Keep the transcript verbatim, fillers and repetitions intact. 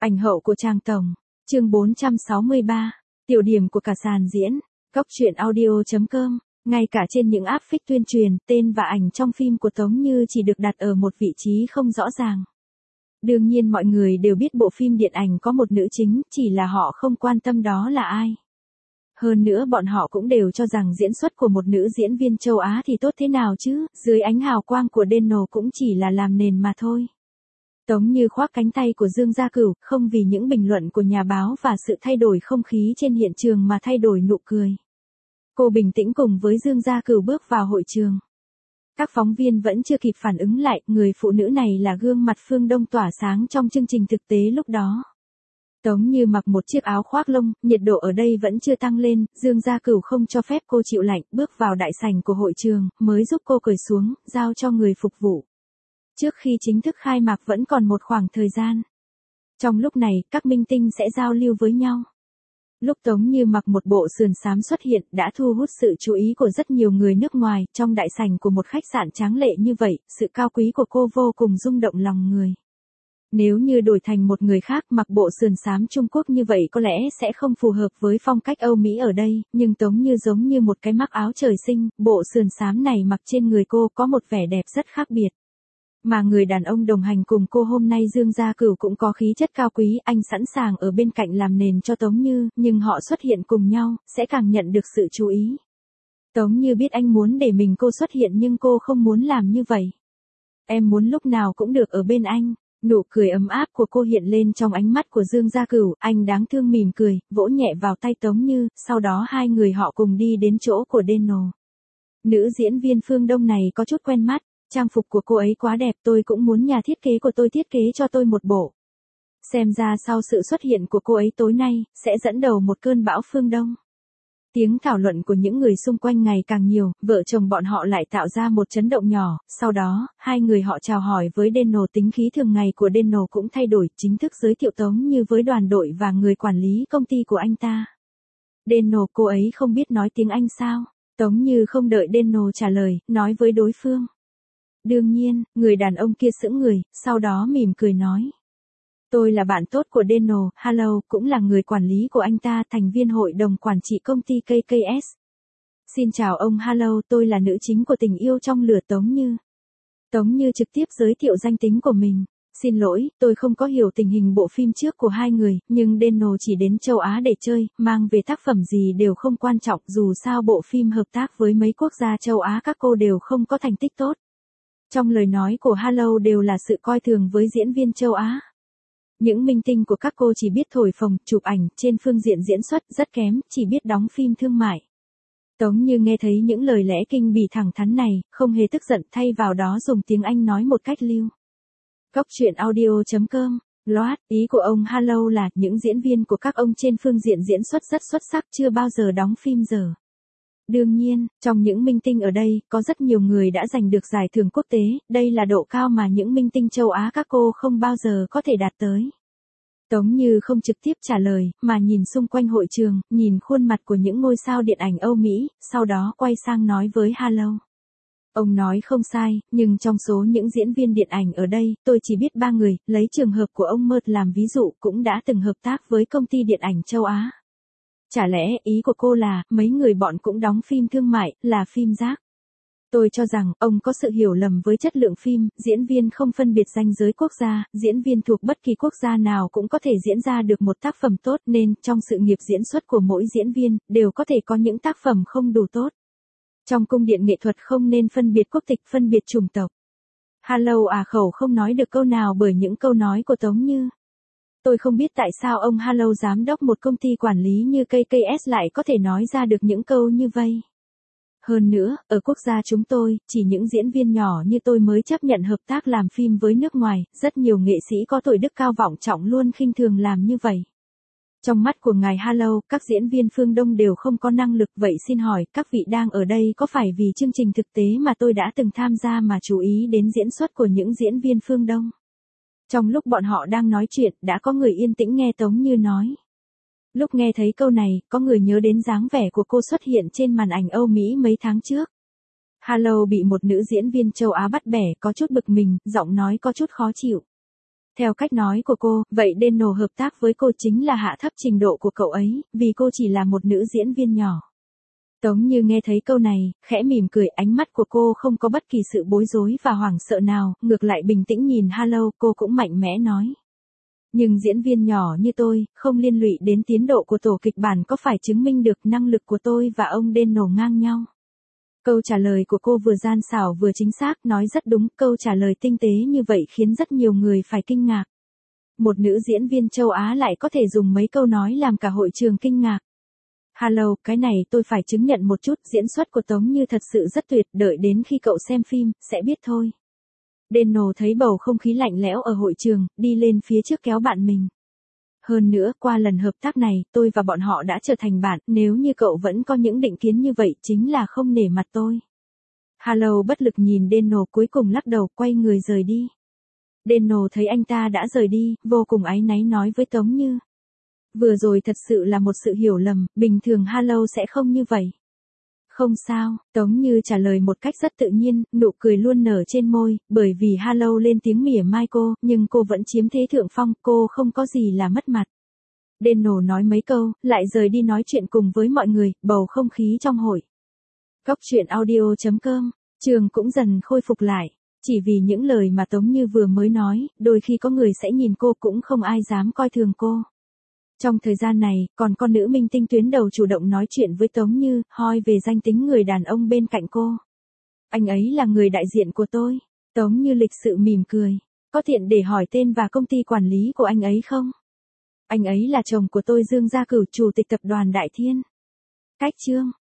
Ảnh hậu của Trang Tổng. Chương bốn trăm sáu mươi ba. Tiểu điểm của cả sàn diễn. Góc truyện audio chấm com. Ngay cả trên những áp phích tuyên truyền, tên và ảnh trong phim của Tống Như chỉ được đặt ở một vị trí không rõ ràng. Đương nhiên mọi người đều biết bộ phim điện ảnh có một nữ chính, chỉ là họ không quan tâm đó là ai. Hơn nữa bọn họ cũng đều cho rằng diễn xuất của một nữ diễn viên châu Á thì tốt thế nào chứ, dưới ánh hào quang của Deno cũng chỉ là làm nền mà thôi. Tống Như khoác cánh tay của Dương Gia Cửu, không vì những bình luận của nhà báo và sự thay đổi không khí trên hiện trường mà thay đổi nụ cười. Cô bình tĩnh cùng với Dương Gia Cửu bước vào hội trường. Các phóng viên vẫn chưa kịp phản ứng lại, người phụ nữ này là gương mặt phương Đông tỏa sáng trong chương trình thực tế lúc đó. Tống Như mặc một chiếc áo khoác lông, nhiệt độ ở đây vẫn chưa tăng lên, Dương Gia Cửu không cho phép cô chịu lạnh, bước vào đại sảnh của hội trường, mới giúp cô cởi xuống, giao cho người phục vụ. Trước khi chính thức khai mạc vẫn còn một khoảng thời gian. Trong lúc này, các minh tinh sẽ giao lưu với nhau. Lúc Tống Như mặc một bộ sườn xám xuất hiện đã thu hút sự chú ý của rất nhiều người nước ngoài, trong đại sảnh của một khách sạn tráng lệ như vậy, sự cao quý của cô vô cùng rung động lòng người. Nếu như đổi thành một người khác mặc bộ sườn xám Trung Quốc như vậy có lẽ sẽ không phù hợp với phong cách Âu Mỹ ở đây, nhưng Tống Như giống như một cái mắc áo trời sinh, bộ sườn xám này mặc trên người cô có một vẻ đẹp rất khác biệt. Mà người đàn ông đồng hành cùng cô hôm nay Dương Gia Cửu cũng có khí chất cao quý, anh sẵn sàng ở bên cạnh làm nền cho Tống Như, nhưng họ xuất hiện cùng nhau, sẽ càng nhận được sự chú ý. Tống Như biết anh muốn để mình cô xuất hiện nhưng cô không muốn làm như vậy. Em muốn lúc nào cũng được ở bên anh. Nụ cười ấm áp của cô hiện lên trong ánh mắt của Dương Gia Cửu, anh đáng thương mỉm cười, vỗ nhẹ vào tay Tống Như, sau đó hai người họ cùng đi đến chỗ của Deno. Nữ diễn viên phương Đông này có chút quen mắt, trang phục của cô ấy quá đẹp, tôi cũng muốn nhà thiết kế của tôi thiết kế cho tôi một bộ. Xem ra sau sự xuất hiện của cô ấy tối nay, sẽ dẫn đầu một cơn bão phương Đông. Tiếng thảo luận của những người xung quanh ngày càng nhiều, vợ chồng bọn họ lại tạo ra một chấn động nhỏ, sau đó, hai người họ chào hỏi với Deno, tính khí thường ngày của Deno cũng thay đổi, chính thức giới thiệu Tống Như với đoàn đội và người quản lý công ty của anh ta. Deno, cô ấy không biết nói tiếng Anh sao? Tống Như không đợi Deno trả lời, nói với đối phương. Đương nhiên, người đàn ông kia sững người, sau đó mỉm cười nói. Tôi là bạn tốt của Deno, hello, cũng là người quản lý của anh ta, thành viên hội đồng quản trị công ty ca ca ét. Xin chào ông, hello, tôi là nữ chính của Tình Yêu Trong Lửa Tống Như. Tống Như trực tiếp giới thiệu danh tính của mình. Xin lỗi, tôi không có hiểu tình hình bộ phim trước của hai người, nhưng Deno chỉ đến châu Á để chơi, mang về tác phẩm gì đều không quan trọng, dù sao bộ phim hợp tác với mấy quốc gia châu Á các cô đều không có thành tích tốt. Trong lời nói của hello đều là sự coi thường với diễn viên châu Á. Những minh tinh của các cô chỉ biết thổi phồng, chụp ảnh, trên phương diện diễn xuất rất kém, chỉ biết đóng phim thương mại. Tống Như nghe thấy những lời lẽ kinh bỉ thẳng thắn này, không hề tức giận, thay vào đó dùng tiếng Anh nói một cách lưu. Góc truyện audio chấm com. Loát, ý của ông hello là những diễn viên của các ông trên phương diện diễn xuất rất xuất sắc, chưa bao giờ đóng phim giờ. Đương nhiên, trong những minh tinh ở đây, có rất nhiều người đã giành được giải thưởng quốc tế, đây là độ cao mà những minh tinh châu Á các cô không bao giờ có thể đạt tới. Tống Như không trực tiếp trả lời, mà nhìn xung quanh hội trường, nhìn khuôn mặt của những ngôi sao điện ảnh Âu Mỹ, sau đó quay sang nói với hello. Ông nói không sai, nhưng trong số những diễn viên điện ảnh ở đây, tôi chỉ biết ba người, lấy trường hợp của ông Mert làm ví dụ, cũng đã từng hợp tác với công ty điện ảnh châu Á. Chả lẽ ý của cô là, mấy người bọn cũng đóng phim thương mại, là phim rác? Tôi cho rằng, ông có sự hiểu lầm với chất lượng phim, diễn viên không phân biệt ranh giới quốc gia, diễn viên thuộc bất kỳ quốc gia nào cũng có thể diễn ra được một tác phẩm tốt, nên, trong sự nghiệp diễn xuất của mỗi diễn viên, đều có thể có những tác phẩm không đủ tốt. Trong cung điện nghệ thuật không nên phân biệt quốc tịch, phân biệt chủng tộc. Hello à khẩu không nói được câu nào bởi những câu nói của Tống Như. Tôi không biết tại sao ông hello giám đốc một công ty quản lý như ca ca ét lại có thể nói ra được những câu như vậy. Hơn nữa, ở quốc gia chúng tôi, chỉ những diễn viên nhỏ như tôi mới chấp nhận hợp tác làm phim với nước ngoài, rất nhiều nghệ sĩ có tuổi đức cao vọng trọng luôn khinh thường làm như vậy. Trong mắt của ngài hello, các diễn viên phương Đông đều không có năng lực, vậy xin hỏi, các vị đang ở đây có phải vì chương trình thực tế mà tôi đã từng tham gia mà chú ý đến diễn xuất của những diễn viên phương Đông? Trong lúc bọn họ đang nói chuyện, đã có người yên tĩnh nghe Tống Như nói. Lúc nghe thấy câu này, có người nhớ đến dáng vẻ của cô xuất hiện trên màn ảnh Âu Mỹ mấy tháng trước. Hello bị một nữ diễn viên châu Á bắt bẻ, có chút bực mình, giọng nói có chút khó chịu. Theo cách nói của cô, vậy Daniel hợp tác với cô chính là hạ thấp trình độ của cậu ấy, vì cô chỉ là một nữ diễn viên nhỏ. Tống Như nghe thấy câu này, khẽ mỉm cười, ánh mắt của cô không có bất kỳ sự bối rối và hoảng sợ nào, ngược lại bình tĩnh nhìn Harlow, cô cũng mạnh mẽ nói. Nhưng diễn viên nhỏ như tôi, không liên lụy đến tiến độ của tổ kịch bản có phải chứng minh được năng lực của tôi và ông Daniel ngang nhau. Câu trả lời của cô vừa gian xảo vừa chính xác, nói rất đúng, câu trả lời tinh tế như vậy khiến rất nhiều người phải kinh ngạc. Một nữ diễn viên châu Á lại có thể dùng mấy câu nói làm cả hội trường kinh ngạc. Hello, cái này tôi phải chứng nhận một chút, diễn xuất của Tống Như thật sự rất tuyệt, đợi đến khi cậu xem phim, sẽ biết thôi. Daniel thấy bầu không khí lạnh lẽo ở hội trường, đi lên phía trước kéo bạn mình. Hơn nữa, qua lần hợp tác này, tôi và bọn họ đã trở thành bạn, nếu như cậu vẫn có những định kiến như vậy, chính là không nể mặt tôi. Hello bất lực nhìn Daniel, cuối cùng lắc đầu, quay người rời đi. Daniel thấy anh ta đã rời đi, vô cùng áy náy nói với Tống Như. Vừa rồi thật sự là một sự hiểu lầm, bình thường Hello sẽ không như vậy. Không sao, Tống Như trả lời một cách rất tự nhiên, nụ cười luôn nở trên môi, bởi vì Hello lên tiếng mỉa mai cô, nhưng cô vẫn chiếm thế thượng phong, cô không có gì là mất mặt. Daniel nói mấy câu, lại rời đi nói chuyện cùng với mọi người, bầu không khí trong hội. Cóc truyện audio chấm com, trường cũng dần khôi phục lại. Chỉ vì những lời mà Tống Như vừa mới nói, đôi khi có người sẽ nhìn cô cũng không ai dám coi thường cô. Trong thời gian này, còn con nữ minh tinh tuyến đầu chủ động nói chuyện với Tống Như, hỏi về danh tính người đàn ông bên cạnh cô. Anh ấy là người đại diện của tôi. Tống Như lịch sự mỉm cười. Có tiện để hỏi tên và công ty quản lý của anh ấy không? Anh ấy là chồng của tôi, Dương Gia Cửu, chủ tịch tập đoàn Đại Thiên. Cách chương.